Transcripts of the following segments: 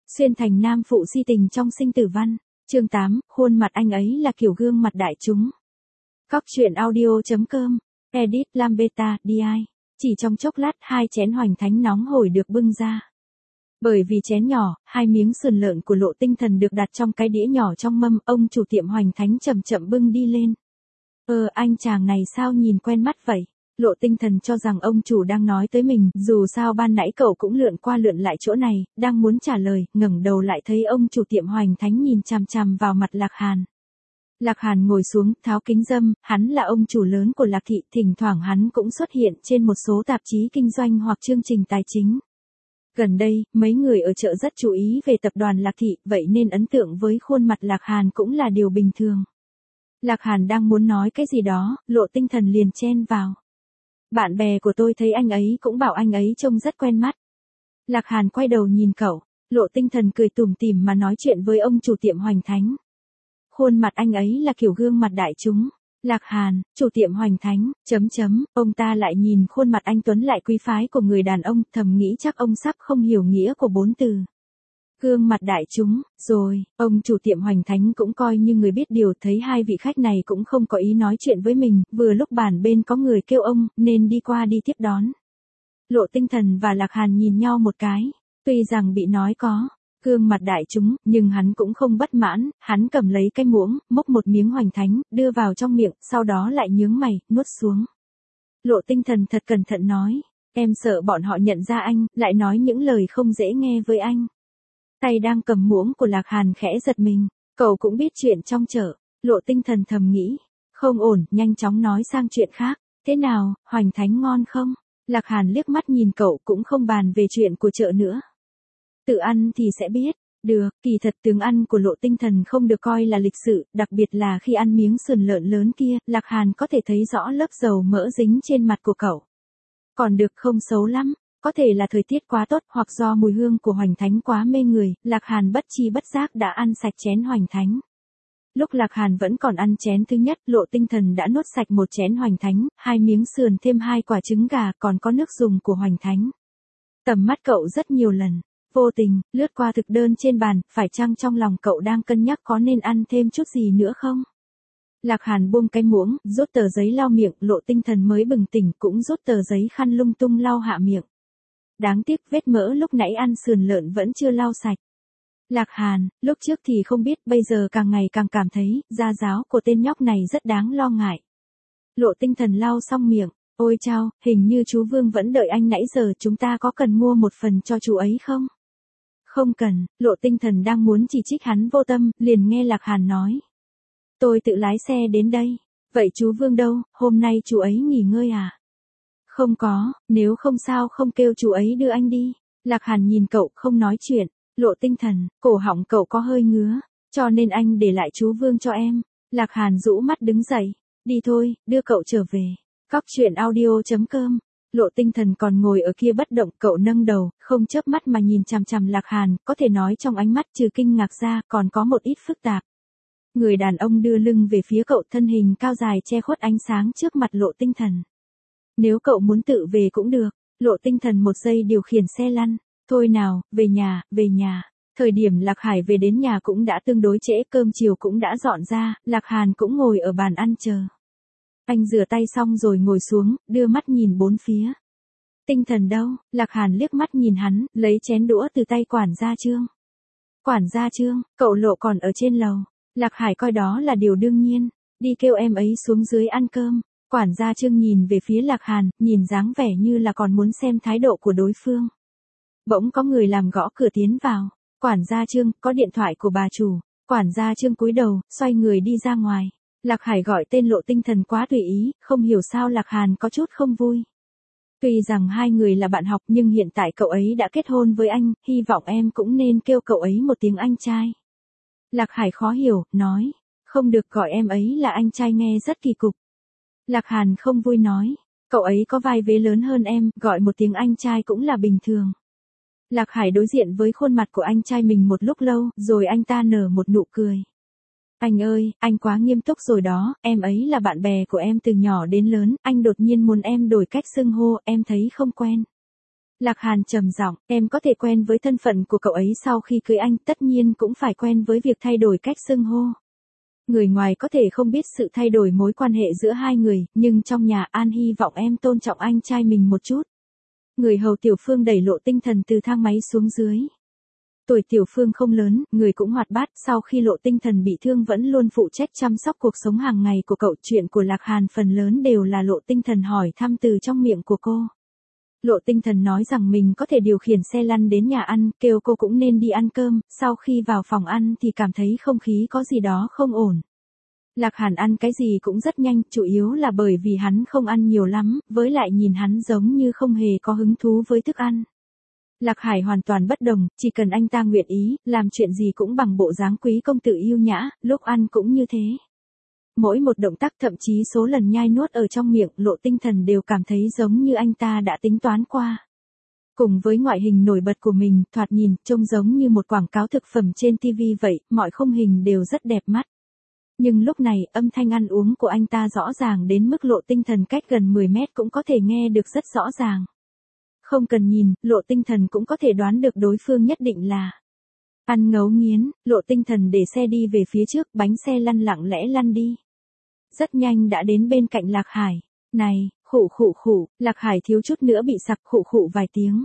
Xuyên thành nam phụ si tình trong sinh tử văn. Chương 8, khuôn mặt anh ấy là kiểu gương mặt đại chúng. Các chuyện audio.com, edit Lam Beta, DI. Chỉ trong chốc lát 2 chén hoành thánh nóng hổi được bưng ra. Bởi vì chén nhỏ, 2 miếng sườn lợn của Lộ Tinh Thần được đặt trong cái đĩa nhỏ trong mâm, ông chủ tiệm hoành thánh chậm chậm bưng đi lên. Anh chàng này sao nhìn quen mắt vậy? Lộ Tinh Thần cho rằng ông chủ đang nói tới mình, dù sao ban nãy cậu cũng lượn qua lượn lại chỗ này, đang muốn trả lời, ngẩng đầu lại thấy ông chủ tiệm hoành thánh nhìn chằm chằm vào mặt Lạc Hàn. Lạc Hàn ngồi xuống, tháo kính râm, hắn là ông chủ lớn của Lạc Thị, thỉnh thoảng hắn cũng xuất hiện trên một số tạp chí kinh doanh hoặc chương trình tài chính. Gần đây, mấy người ở chợ rất chú ý về tập đoàn Lạc Thị, vậy nên ấn tượng với khuôn mặt Lạc Hàn cũng là điều bình thường. Lạc Hàn đang muốn nói cái gì đó, Lộ Tinh Thần liền chen vào. Bạn bè của tôi thấy anh ấy cũng bảo anh ấy trông rất quen mắt. Lạc Hàn quay đầu nhìn cậu, Lộ Tinh Thần cười tủm tỉm mà nói chuyện với ông chủ tiệm hoành thánh. Khuôn mặt anh ấy là kiểu gương mặt đại chúng. Lạc Hàn, chủ tiệm hoành thánh, ông ta lại nhìn khuôn mặt anh tuấn lại quý phái của người đàn ông, thầm nghĩ chắc ông sắp không hiểu nghĩa của 4 từ. Gương mặt đại chúng, rồi, ông chủ tiệm hoành thánh cũng coi như người biết điều, thấy 2 vị khách này cũng không có ý nói chuyện với mình, vừa lúc bàn bên có người kêu ông, nên đi qua đi tiếp đón. Lộ Tinh Thần và Lạc Hàn nhìn nhau một cái, tuy rằng bị nói có gương mặt đại chúng, nhưng hắn cũng không bất mãn, hắn cầm lấy cái muỗng, múc một miếng hoành thánh, đưa vào trong miệng, sau đó lại nhướng mày, nuốt xuống. Lộ Tinh Thần thật cẩn thận nói, em sợ bọn họ nhận ra anh, lại nói những lời không dễ nghe với anh. Tay đang cầm muỗng của Lạc Hàn khẽ giật mình, cậu cũng biết chuyện trong chợ, Lộ Tinh Thần thầm nghĩ, không ổn, nhanh chóng nói sang chuyện khác, thế nào, hoành thánh ngon không? Lạc Hàn liếc mắt nhìn cậu cũng không bàn về chuyện của chợ nữa. Tự ăn thì sẽ biết, được, kỳ thật tướng ăn của Lộ Tinh Thần không được coi là lịch sự, đặc biệt là khi ăn miếng sườn lợn lớn kia, Lạc Hàn có thể thấy rõ lớp dầu mỡ dính trên mặt của cậu. Còn được, không xấu lắm. Có thể là thời tiết quá tốt hoặc do mùi hương của hoành thánh quá mê người, Lạc Hàn bất chi bất giác đã ăn sạch chén hoành thánh. Lúc Lạc Hàn vẫn còn ăn chén thứ nhất, Lộ Tinh Thần đã nuốt sạch một chén hoành thánh, 2 miếng sườn thêm 2 quả trứng gà, còn có nước dùng của hoành thánh. Tầm mắt cậu rất nhiều lần, vô tình, lướt qua thực đơn trên bàn, phải chăng trong lòng cậu đang cân nhắc có nên ăn thêm chút gì nữa không? Lạc Hàn buông cái muỗng, rút tờ giấy lau miệng, Lộ Tinh Thần mới bừng tỉnh cũng rút tờ giấy khăn lung tung lau hạ miệng. Đáng tiếc vết mỡ lúc nãy ăn sườn lợn vẫn chưa lau sạch. Lạc Hàn, lúc trước thì không biết, bây giờ càng ngày càng cảm thấy, gia giáo của tên nhóc này rất đáng lo ngại. Lộ Tinh Thần lau xong miệng, ôi chao, hình như chú Vương vẫn đợi anh nãy giờ, chúng ta có cần mua một phần cho chú ấy không? Không cần, Lộ Tinh Thần đang muốn chỉ trích hắn vô tâm, liền nghe Lạc Hàn nói. Tôi tự lái xe đến đây, vậy chú Vương đâu, hôm nay chú ấy nghỉ ngơi à? Không có, nếu không sao không kêu chú ấy đưa anh đi. Lạc Hàn nhìn cậu không nói chuyện, Lộ Tinh Thần, cổ họng cậu có hơi ngứa, cho nên anh để lại chú Vương cho em. Lạc Hàn rũ mắt đứng dậy, đi thôi, đưa cậu trở về. Các chuyện audio.com, Lộ Tinh Thần còn ngồi ở kia bất động, cậu nâng đầu, không chớp mắt mà nhìn chằm chằm Lạc Hàn, có thể nói trong ánh mắt trừ kinh ngạc ra, còn có một ít phức tạp. Người đàn ông đưa lưng về phía cậu, thân hình cao dài che khuất ánh sáng trước mặt Lộ Tinh Thần. Nếu cậu muốn tự về cũng được, Lộ Tinh Thần một giây điều khiển xe lăn, thôi nào, về nhà, về nhà. Thời điểm Lạc Hải về đến nhà cũng đã tương đối trễ, cơm chiều cũng đã dọn ra, Lạc Hàn cũng ngồi ở bàn ăn chờ. Anh rửa tay xong rồi ngồi xuống, đưa mắt nhìn bốn phía. Tinh Thần đâu? Lạc Hàn liếc mắt nhìn hắn, lấy chén đũa từ tay quản gia Trương. Quản gia Trương, cậu Lộ còn ở trên lầu. Lạc Hải coi đó là điều đương nhiên, đi kêu em ấy xuống dưới ăn cơm. Quản gia Trương nhìn về phía Lạc Hàn, nhìn dáng vẻ như là còn muốn xem thái độ của đối phương. Bỗng có người làm gõ cửa tiến vào. Quản gia Trương, có điện thoại của bà chủ. Quản gia Trương cúi đầu, xoay người đi ra ngoài. Lạc Hải gọi tên Lộ Tinh Thần quá tùy ý, không hiểu sao Lạc Hàn có chút không vui. Tuy rằng 2 người là bạn học nhưng hiện tại cậu ấy đã kết hôn với anh, hy vọng em cũng nên kêu cậu ấy một tiếng anh trai. Lạc Hải khó hiểu, nói, không được, gọi em ấy là anh trai nghe rất kỳ cục. Lạc Hàn không vui nói, cậu ấy có vai vế lớn hơn em, gọi một tiếng anh trai cũng là bình thường. Lạc Hải đối diện với khuôn mặt của anh trai mình một lúc lâu, rồi anh ta nở một nụ cười. Anh ơi, anh quá nghiêm túc rồi đó, em ấy là bạn bè của em từ nhỏ đến lớn, anh đột nhiên muốn em đổi cách xưng hô, em thấy không quen. Lạc Hàn trầm giọng, em có thể quen với thân phận của cậu ấy sau khi cưới anh, tất nhiên cũng phải quen với việc thay đổi cách xưng hô. Người ngoài có thể không biết sự thay đổi mối quan hệ giữa hai người, nhưng trong nhà An hy vọng em tôn trọng anh trai mình một chút. Người hầu Tiểu Phương đẩy Lộ Tinh Thần từ thang máy xuống dưới. Tuổi Tiểu Phương không lớn, người cũng hoạt bát, sau khi Lộ Tinh Thần bị thương vẫn luôn phụ trách chăm sóc cuộc sống hàng ngày của cậu. Chuyện của Lạc Hàn phần lớn đều là Lộ Tinh Thần hỏi thăm từ trong miệng của cô. Lộ Tinh Thần nói rằng mình có thể điều khiển xe lăn đến nhà ăn, kêu cô cũng nên đi ăn cơm, sau khi vào phòng ăn thì cảm thấy không khí có gì đó không ổn. Lạc Hàn ăn cái gì cũng rất nhanh, chủ yếu là bởi vì hắn không ăn nhiều lắm, với lại nhìn hắn giống như không hề có hứng thú với thức ăn. Lạc Hải hoàn toàn bất đồng, chỉ cần anh ta nguyện ý, làm chuyện gì cũng bằng bộ dáng quý công tử yêu nhã, lúc ăn cũng như thế. Mỗi một động tác, thậm chí số lần nhai nuốt ở trong miệng, Lộ Tinh Thần đều cảm thấy giống như anh ta đã tính toán qua. Cùng với ngoại hình nổi bật của mình, thoạt nhìn, trông giống như một quảng cáo thực phẩm trên TV vậy, mọi khung hình đều rất đẹp mắt. Nhưng lúc này, âm thanh ăn uống của anh ta rõ ràng đến mức Lộ Tinh Thần cách gần 10 mét cũng có thể nghe được rất rõ ràng. Không cần nhìn, Lộ Tinh Thần cũng có thể đoán được đối phương nhất định là ăn ngấu nghiến. Lộ Tinh Thần để xe đi về phía trước, bánh xe lăn lặng lẽ lăn đi. Rất nhanh đã đến bên cạnh Lạc Hải. Này, khụ khụ khụ, Lạc Hải thiếu chút nữa bị sặc, khụ khụ vài tiếng.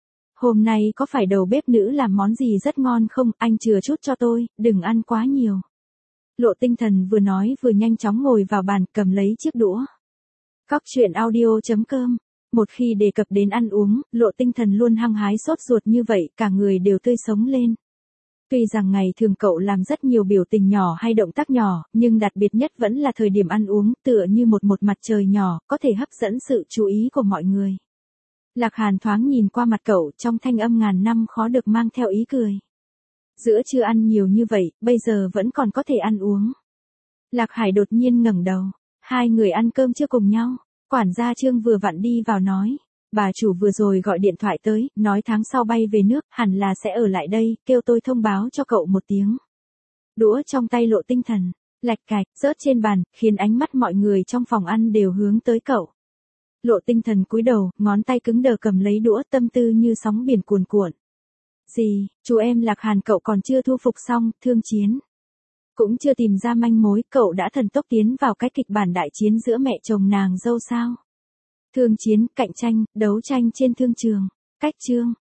Hôm nay có phải đầu bếp nữ làm món gì rất ngon không, anh chừa chút cho tôi, đừng ăn quá nhiều. Lộ Tinh Thần vừa nói vừa nhanh chóng ngồi vào bàn, cầm lấy chiếc đũa. Cóc truyện audio.com. Một khi đề cập đến ăn uống, Lộ Tinh Thần luôn hăng hái sốt ruột như vậy, cả người đều tươi sống lên. Tuy rằng ngày thường cậu làm rất nhiều biểu tình nhỏ hay động tác nhỏ, nhưng đặc biệt nhất vẫn là thời điểm ăn uống, tựa như một mặt trời nhỏ, có thể hấp dẫn sự chú ý của mọi người. Lạc Hàn thoáng nhìn qua mặt cậu, trong thanh âm ngàn năm khó được mang theo ý cười. Giữa trưa ăn nhiều như vậy, bây giờ vẫn còn có thể ăn uống. Lạc Hải đột nhiên ngẩng đầu. Hai người ăn cơm chưa cùng nhau. Quản gia Trương vừa vặn đi vào nói. Bà chủ vừa rồi gọi điện thoại tới, nói tháng sau bay về nước, hẳn là sẽ ở lại đây, kêu tôi thông báo cho cậu một tiếng. Đũa trong tay Lộ Tinh Thần, lạch cạch, rớt trên bàn, khiến ánh mắt mọi người trong phòng ăn đều hướng tới cậu. Lộ Tinh Thần cúi đầu, ngón tay cứng đờ cầm lấy đũa, tâm tư như sóng biển cuồn cuộn. Gì, chú em Lạc Hàn cậu còn chưa thu phục xong, thương chiến. Cũng chưa tìm ra manh mối, cậu đã thần tốc tiến vào cái kịch bản đại chiến giữa mẹ chồng nàng dâu sao. Thương chiến, cạnh tranh, đấu tranh trên thương trường. Cách chương.